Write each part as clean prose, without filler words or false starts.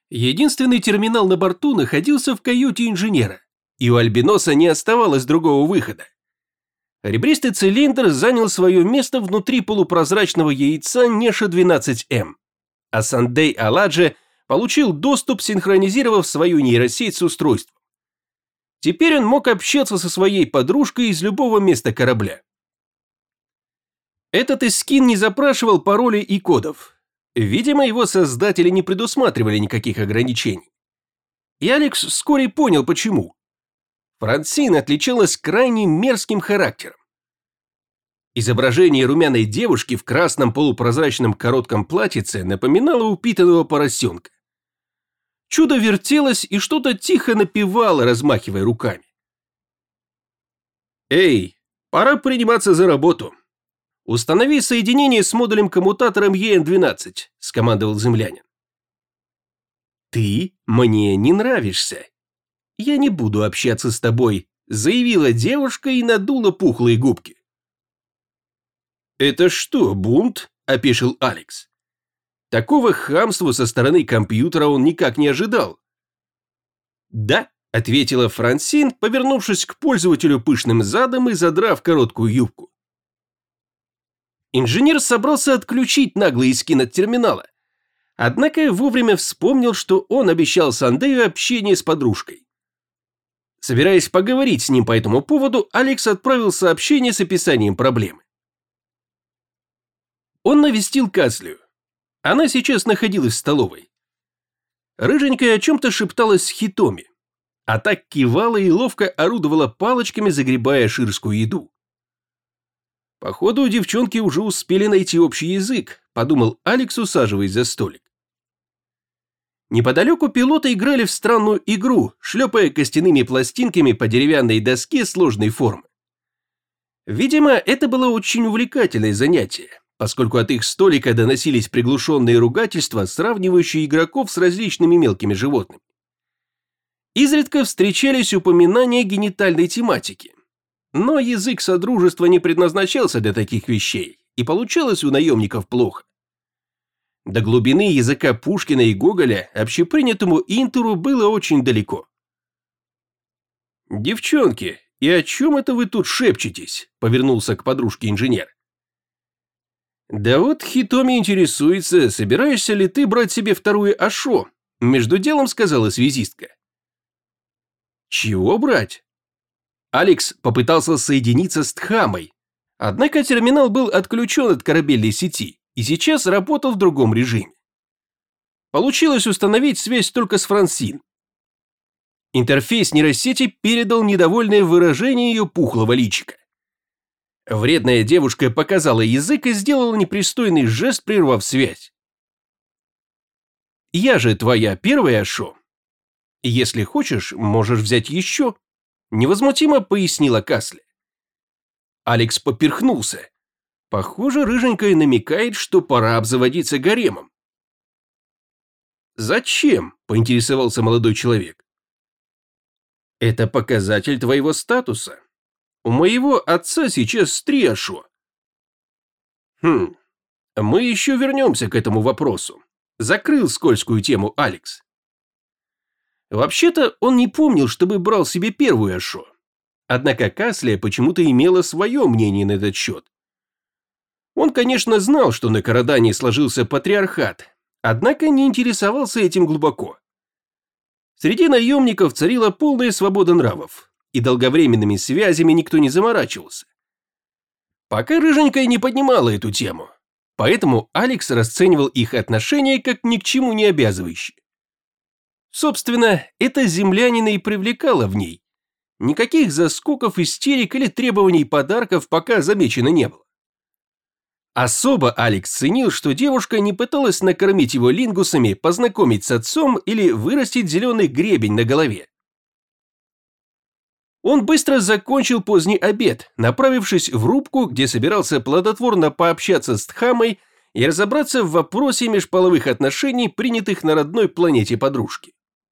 Единственный терминал на борту находился в каюте инженера, и у Альбиноса не оставалось другого выхода. Ребристый цилиндр занял свое место внутри полупрозрачного яйца Неша-12М, а Сандей Аладже получил доступ, синхронизировав свою нейросеть с устройством. Теперь он мог общаться со своей подружкой из любого места корабля. Этот эскин не запрашивал паролей и кодов. Видимо, его создатели не предусматривали никаких ограничений. И Алекс вскоре понял, почему. Франсин отличалась крайне мерзким характером. Изображение румяной девушки в красном полупрозрачном коротком платьице напоминало упитанного поросенка. Чудо вертелось и что-то тихо напевало, размахивая руками. «Эй, пора приниматься за работу. Установи соединение с модулем-коммутатором ЕН-12», – скомандовал землянин. «Ты мне не нравишься. Я не буду общаться с тобой», – заявила девушка и надула пухлые губки. «Это что, бунт?» – опешил Алекс. Такого хамства со стороны компьютера он никак не ожидал. «Да», – ответила Франсин, повернувшись к пользователю пышным задом и задрав короткую юбку. Инженер собрался отключить наглый эскин от терминала, однако вовремя вспомнил, что он обещал Сандею общение с подружкой. Собираясь поговорить с ним по этому поводу, Алекс отправил сообщение с описанием проблемы. Он навестил Каслию. Она сейчас находилась в столовой. Рыженькая о чем-то шепталась с Хитоми, а так кивала и ловко орудовала палочками, загребая ширскую еду. Походу, девчонки уже успели найти общий язык, подумал Алекс, усаживаясь за столик. Неподалеку пилоты играли в странную игру, шлепая костяными пластинками по деревянной доске сложной формы. Видимо, это было очень увлекательное занятие, поскольку от их столика доносились приглушенные ругательства, сравнивающие игроков с различными мелкими животными. Изредка встречались упоминания генитальной тематики. Но язык содружества не предназначался для таких вещей, и получалось у наемников плохо. До глубины языка Пушкина и Гоголя общепринятому Интеру было очень далеко. «Девчонки, и о чем это вы тут шепчетесь?» – повернулся к подружке инженер. «Да вот Хитоми интересуется, собираешься ли ты брать себе вторую Ашо?» – между делом сказала связистка. «Чего брать?» Алекс попытался соединиться с Тхамой, однако терминал был отключен от корабельной сети и сейчас работал в другом режиме. Получилось установить связь только с Франсин. Интерфейс нейросети передал недовольное выражение ее пухлого личика. Вредная девушка показала язык и сделала непристойный жест, прервав связь. «Я же твоя первая Ашо. Если хочешь, можешь взять еще», – невозмутимо пояснила Касли. Алекс поперхнулся. Похоже, рыженькая намекает, что пора обзаводиться гаремом. «Зачем?» – поинтересовался молодой человек. «Это показатель твоего статуса. У моего отца сейчас 3 Ашо». Мы еще вернемся к этому вопросу. Закрыл скользкую тему Алекс. Вообще-то он не помнил, чтобы брал себе первую Ашо. Однако Каслия почему-то имела свое мнение на этот счет. Он, конечно, знал, что на Карадане сложился патриархат, однако не интересовался этим глубоко. Среди наемников царила полная свобода нравов, и долговременными связями никто не заморачивался. Пока рыженькая не поднимала эту тему, поэтому Алекс расценивал их отношения как ни к чему не обязывающие. Собственно, это землянина и привлекало в ней. Никаких заскоков, истерик или требований подарков пока замечено не было. Особо Алекс ценил, что девушка не пыталась накормить его лингусами, познакомить с отцом или вырастить зеленый гребень на голове. Он быстро закончил поздний обед, направившись в рубку, где собирался плодотворно пообщаться с Тхамой и разобраться в вопросе межполовых отношений, принятых на родной планете подружки.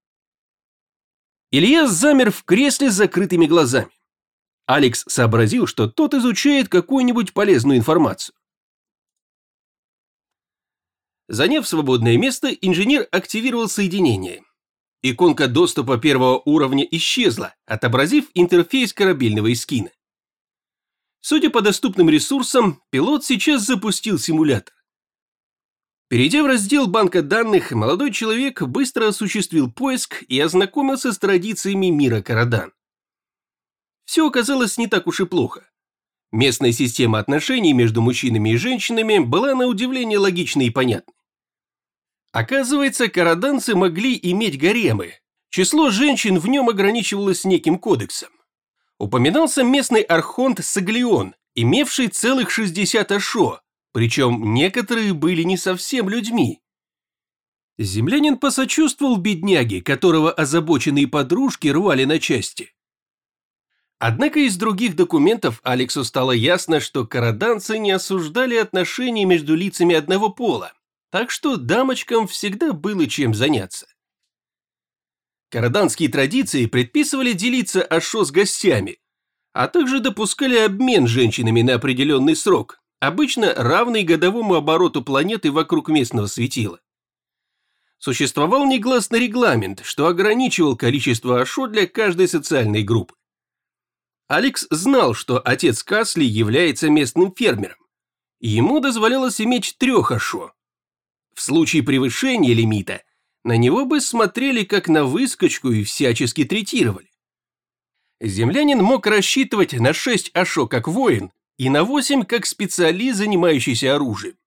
Илья замер в кресле с закрытыми глазами. Алекс сообразил, что тот изучает какую-нибудь полезную информацию. Заняв свободное место, инженер активировал соединение. Иконка доступа первого уровня исчезла, отобразив интерфейс корабельного эскина. Судя по доступным ресурсам, пилот сейчас запустил симулятор. Перейдя в раздел банка данных, молодой человек быстро осуществил поиск и ознакомился с традициями мира Карадан. Все оказалось не так уж и плохо. Местная система отношений между мужчинами и женщинами была на удивление логичной и понятной. Оказывается, караданцы могли иметь гаремы. Число женщин в нем ограничивалось неким кодексом. Упоминался местный архонт Саглион, имевший целых 60 ашо, причем некоторые были не совсем людьми. Землянин посочувствовал бедняге, которого озабоченные подружки рвали на части. Однако из других документов Алексу стало ясно, что караданцы не осуждали отношения между лицами одного пола, так что дамочкам всегда было чем заняться. Караданские традиции предписывали делиться ашо с гостями, а также допускали обмен женщинами на определенный срок, обычно равный годовому обороту планеты вокруг местного светила. Существовал негласный регламент, что ограничивал количество ашо для каждой социальной группы. Алекс знал, что отец Касли является местным фермером. Ему дозволялось иметь 3 ашо. В случае превышения лимита на него бы смотрели как на выскочку и всячески третировали. Землянин мог рассчитывать на 6 ашо как воин и на 8 как специалист, занимающийся оружием.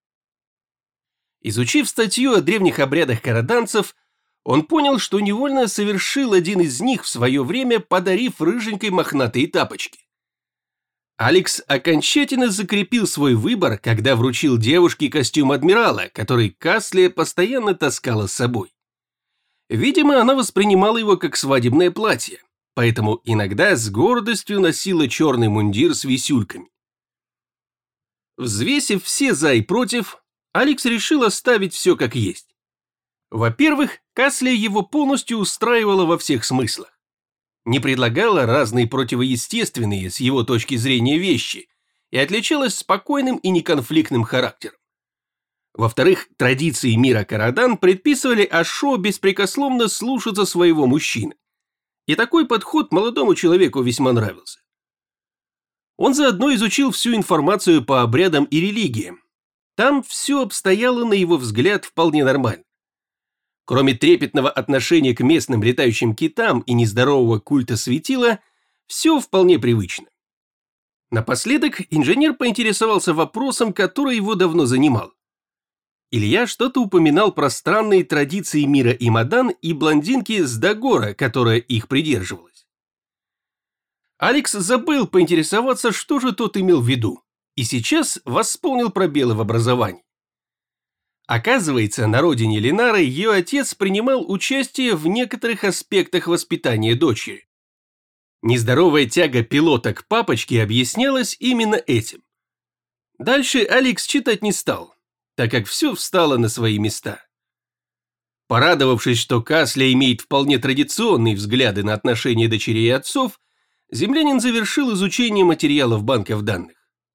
Изучив статью о древних обрядах караданцев, он понял, что невольно совершил один из них в свое время, подарив рыженькой мохнатые тапочки. Алекс окончательно закрепил свой выбор, когда вручил девушке костюм адмирала, который Касли постоянно таскала с собой. Видимо, она воспринимала его как свадебное платье, поэтому иногда с гордостью носила черный мундир с висюльками. Взвесив все за и против, Алекс решил оставить все как есть. Во-первых, Касли его полностью устраивала во всех смыслах. Не предлагала разные противоестественные с его точки зрения вещи и отличалась спокойным и неконфликтным характером. Во-вторых, традиции мира Карадан предписывали ашо беспрекословно слушаться своего мужчины. И такой подход молодому человеку весьма нравился. Он заодно изучил всю информацию по обрядам и религиям. Там все обстояло, на его взгляд, вполне нормально. Кроме трепетного отношения к местным летающим китам и нездорового культа светила, все вполне привычно. Напоследок инженер поинтересовался вопросом, который его давно занимал. Илья что-то упоминал про странные традиции мира Имадан и блондинки с Дагора, которая их придерживалась. Алекс забыл поинтересоваться, что же тот имел в виду, и сейчас восполнил пробелы в образовании. Оказывается, на родине Ленары ее отец принимал участие в некоторых аспектах воспитания дочери. Нездоровая тяга пилота к папочке объяснялась именно этим. Дальше Алекс читать не стал, так как все встало на свои места. Порадовавшись, что Касли имеет вполне традиционные взгляды на отношения дочерей и отцов, землянин завершил изучение материалов банков данных.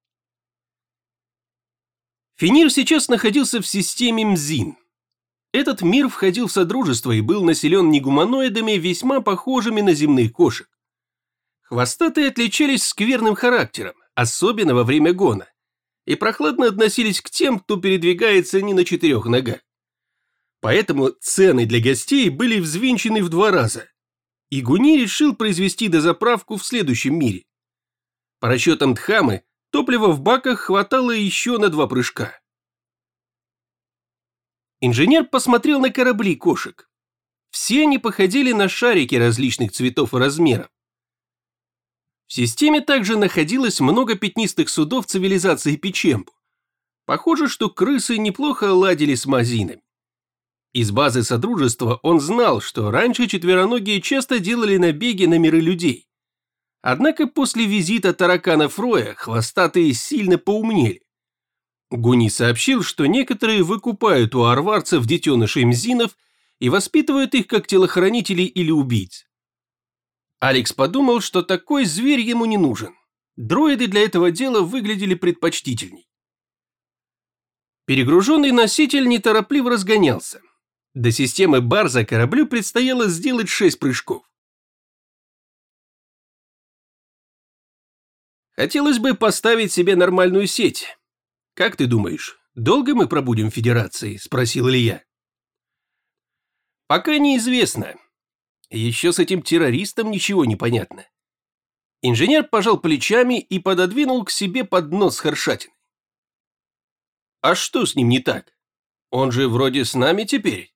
Фенир сейчас находился в системе Мзин. Этот мир входил в содружество и был населен негуманоидами, весьма похожими на земных кошек. Хвостатые отличались скверным характером, особенно во время гона, и прохладно относились к тем, кто передвигается не на 4 ногах. Поэтому цены для гостей были взвинчены в 2 раза. И Гуни решил произвести дозаправку в следующем мире. По расчетам Дхамы, топлива в баках хватало еще на 2 прыжка. Инженер посмотрел на корабли кошек. Все они походили на шарики различных цветов и размеров. В системе также находилось много пятнистых судов цивилизации Пичембу. Похоже, что крысы неплохо ладили с мазинами. Из базы Содружества он знал, что раньше четвероногие часто делали набеги на миры людей. Однако после визита таракана Фроя хвостатые сильно поумнели. Гуни сообщил, что некоторые выкупают у арварцев детенышей мзинов и воспитывают их как телохранителей или убийц. Алекс подумал, что такой зверь ему не нужен. Дроиды для этого дела выглядели предпочтительней. Перегруженный носитель неторопливо разгонялся. До системы Барза кораблю предстояло сделать 6 прыжков. Хотелось бы поставить себе нормальную сеть. Как ты думаешь, долго мы пробудем в Федерации? Спросил Илья. Пока неизвестно. Еще с этим террористом ничего не понятно. Инженер пожал плечами и пододвинул к себе поднос с харшатиной. А что с ним не так? Он же вроде с нами теперь.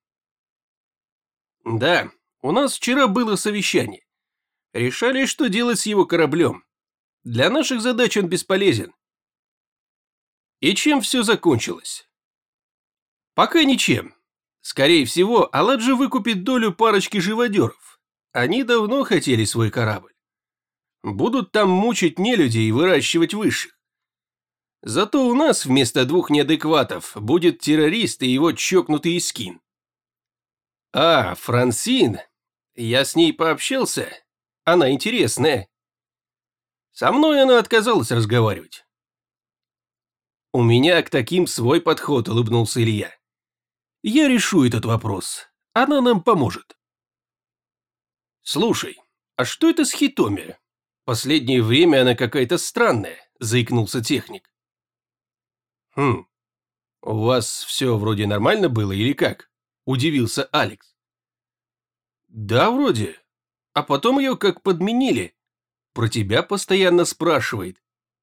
Да, у нас вчера было совещание. Решали, что делать с его кораблем. Для наших задач он бесполезен. И чем все закончилось? Пока ничем. Скорее всего, Аладжи выкупит долю парочки живодеров. Они давно хотели свой корабль. Будут там мучить нелюдей и выращивать высших. Зато у нас вместо 2 неадекватов будет террорист и его чокнутый Искин. А, Франсин. Я с ней пообщался. Она интересная. Со мной она отказалась разговаривать. У меня к таким свой подход, улыбнулся Илья. Я решу этот вопрос. Она нам поможет. Слушай, а что это с Хитоми? Последнее время она какая-то странная, заикнулся техник. У вас все вроде нормально было или как? Удивился Алекс. Да, вроде. А потом ее как подменили. Про тебя постоянно спрашивает.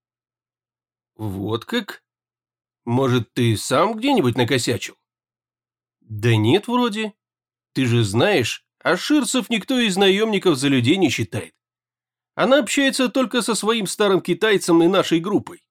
Вот как? Может, ты сам где-нибудь накосячил? Да нет, вроде. Ты же знаешь, аширцев никто из наемников за людей не считает. Она общается только со своим старым китайцем и нашей группой.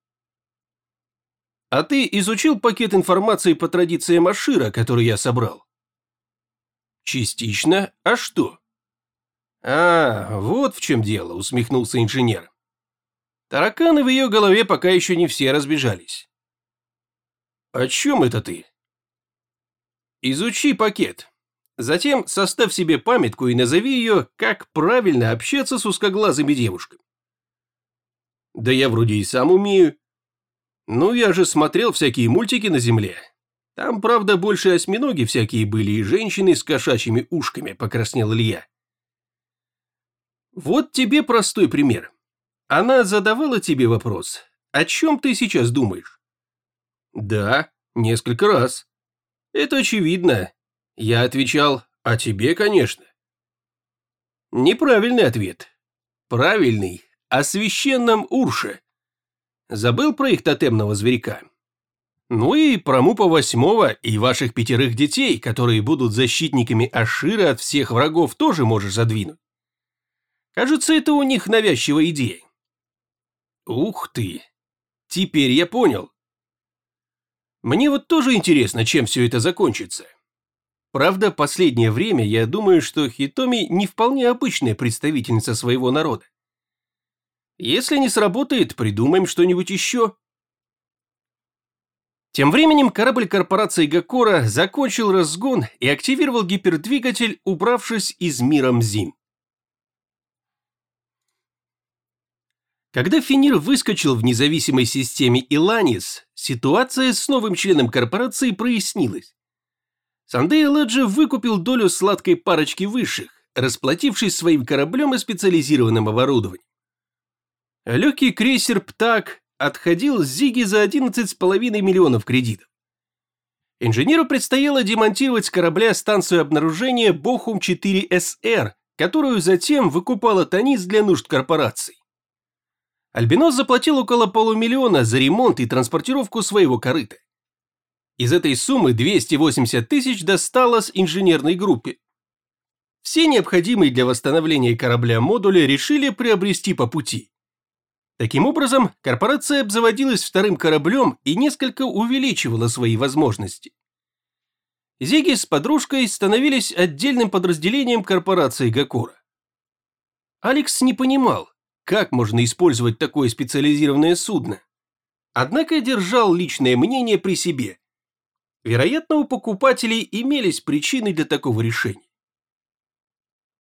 А ты изучил пакет информации по традициям Ашира, который я собрал? Частично. А что? А, вот в чем дело, усмехнулся инженер. Тараканы в ее голове пока еще не все разбежались. О чем это ты? Изучи пакет. Затем составь себе памятку и назови ее, как правильно общаться с узкоглазыми девушками. Да я вроде и сам умею. Ну, я же смотрел всякие мультики на Земле. Там, правда, больше осьминоги всякие были и женщины с кошачьими ушками, покраснел Илья. Вот тебе простой пример. Она задавала тебе вопрос, о чем ты сейчас думаешь? Да, несколько раз. Это очевидно. Я отвечал, о тебе, конечно. Неправильный ответ. Правильный, о священном Урше. Забыл про их тотемного зверька? Ну и про Мупа 8 и ваших 5 детей, которые будут защитниками Ашира от всех врагов, тоже можешь задвинуть. Кажется, это у них навязчивая идея. Ух ты! Теперь я понял. Мне вот тоже интересно, чем все это закончится. Правда, последнее время я думаю, что Хитоми не вполне обычная представительница своего народа. Если не сработает, придумаем что-нибудь еще. Тем временем корабль корпорации Гакора закончил разгон и активировал гипердвигатель, убравшись из мира Мзим. Когда Фенир выскочил в независимой системе Иланис, ситуация с новым членом корпорации прояснилась. Сандей Аладжи выкупил долю сладкой парочки высших, расплатившись своим кораблем и специализированным оборудованием. Легкий крейсер «Птак» отходил с Зиги за 11,5 миллионов кредитов. Инженеру предстояло демонтировать с корабля станцию обнаружения Бохум-4СР, которую затем выкупала Танис для нужд корпорации. Альбинос заплатил около полумиллиона за ремонт и транспортировку своего корыта. Из этой суммы 280 тысяч досталось инженерной группе. Все необходимые для восстановления корабля модули решили приобрести по пути. Таким образом, корпорация обзаводилась 2 кораблем и несколько увеличивала свои возможности. Зиги с подружкой становились отдельным подразделением корпорации Гакора. Алекс не понимал, как можно использовать такое специализированное судно. Однако держал личное мнение при себе. Вероятно, у покупателей имелись причины для такого решения.